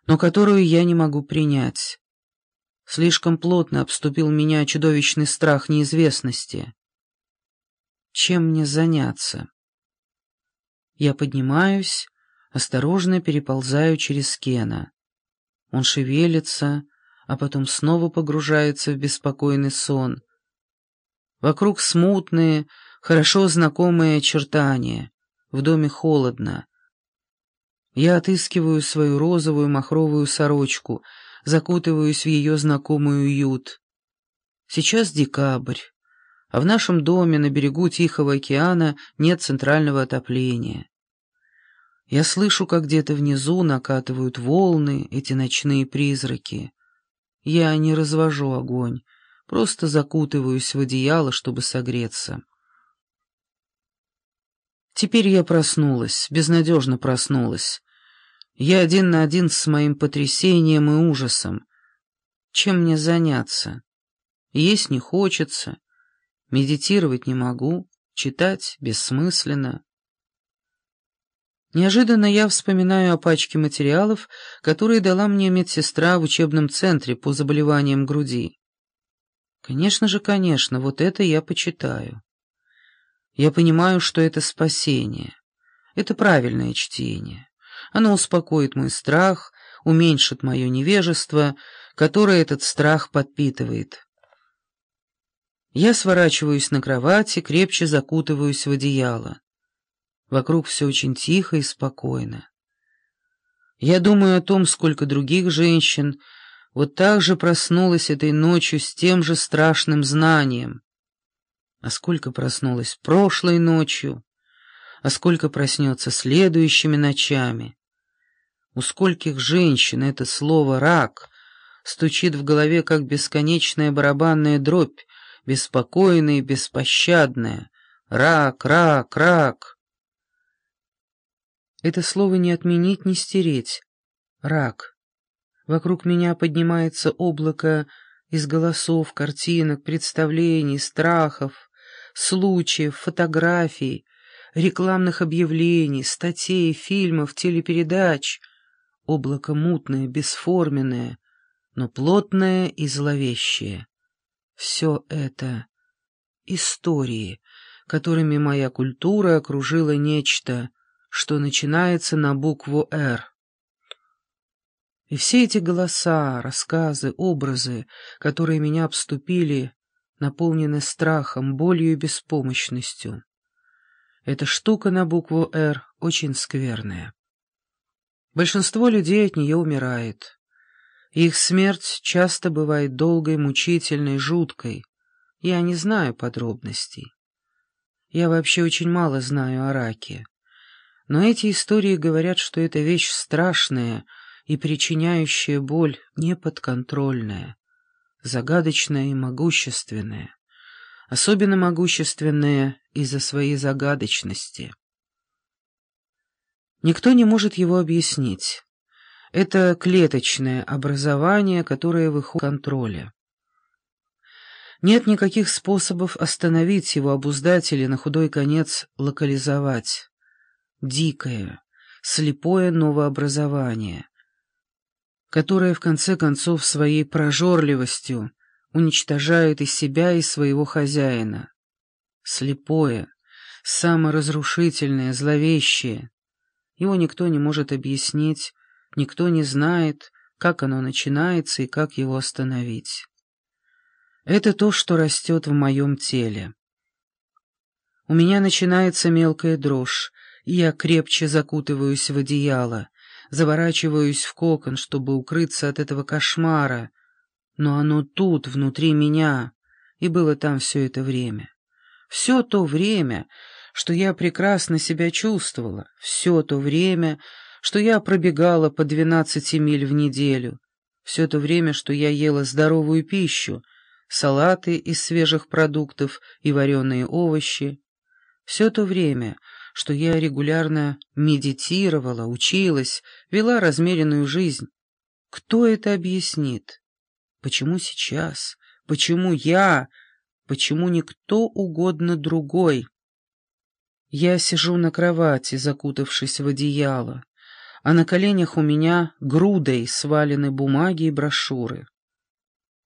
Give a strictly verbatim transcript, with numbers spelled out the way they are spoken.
но которую я не могу принять. Слишком плотно обступил меня чудовищный страх неизвестности. Чем мне заняться? Я поднимаюсь, осторожно переползаю через Кена. Он шевелится, а потом снова погружается в беспокойный сон. Вокруг смутные, хорошо знакомые очертания. В доме холодно. Я отыскиваю свою розовую махровую сорочку, закутываюсь в ее знакомый уют. Сейчас декабрь, а в нашем доме на берегу Тихого океана нет центрального отопления. Я слышу, как где-то внизу накатывают волны, эти ночные призраки. Я не развожу огонь, просто закутываюсь в одеяло, чтобы согреться. Теперь я проснулась, безнадежно проснулась. Я один на один с моим потрясением и ужасом. Чем мне заняться? Есть не хочется, медитировать не могу, читать бессмысленно. Неожиданно я вспоминаю о пачке материалов, которые дала мне медсестра в учебном центре по заболеваниям груди. Конечно же, конечно, вот это я почитаю. Я понимаю, что это спасение. Это правильное чтение. Оно успокоит мой страх, уменьшит мое невежество, которое этот страх подпитывает. Я сворачиваюсь на кровати, крепче закутываюсь в одеяло. Вокруг все очень тихо и спокойно. Я думаю о том, сколько других женщин вот так же проснулось этой ночью с тем же страшным знанием. А сколько проснулось прошлой ночью, а сколько проснется следующими ночами. У скольких женщин это слово «рак» стучит в голове, как бесконечная барабанная дробь, беспокойная и беспощадная. Рак, рак, рак. Это слово не отменить, не стереть. Рак. Вокруг меня поднимается облако из голосов, картинок, представлений, страхов, случаев, фотографий, рекламных объявлений, статей, фильмов, телепередач. Облако мутное, бесформенное, но плотное и зловещее. Все это истории, которыми моя культура окружила нечто, что начинается на букву «Р». И все эти голоса, рассказы, образы, которые меня обступили, наполнены страхом, болью и беспомощностью. Эта штука на букву «Р» очень скверная. Большинство людей от нее умирает. И их смерть часто бывает долгой, мучительной, жуткой. Я не знаю подробностей. Я вообще очень мало знаю о раке. Но эти истории говорят, что это вещь страшная и причиняющая боль неподконтрольная, загадочная и могущественная, особенно могущественная из-за своей загадочности. Никто не может его объяснить. Это клеточное образование, которое выходит из контроля. Нет никаких способов остановить его, обуздать или на худой конец локализовать. Дикое, слепое новообразование, которое в конце концов своей прожорливостью уничтожает и себя, и своего хозяина. Слепое, саморазрушительное, зловещее. Его никто не может объяснить, никто не знает, как оно начинается и как его остановить. Это то, что растет в моем теле. У меня начинается мелкая дрожь, и я крепче закутываюсь в одеяло, заворачиваюсь в кокон, чтобы укрыться от этого кошмара, но оно тут, внутри меня, и было там все это время. Все то время, что я прекрасно себя чувствовала, все то время, что я пробегала по двенадцати миль в неделю, все то время, что я ела здоровую пищу, салаты из свежих продуктов и вареные овощи, все то время, что я регулярно медитировала, училась, вела размеренную жизнь. Кто это объяснит? Почему сейчас? Почему я? Почему не кто угодно другой? Я сижу на кровати, закутавшись в одеяло, а на коленях у меня грудой свалены бумаги и брошюры.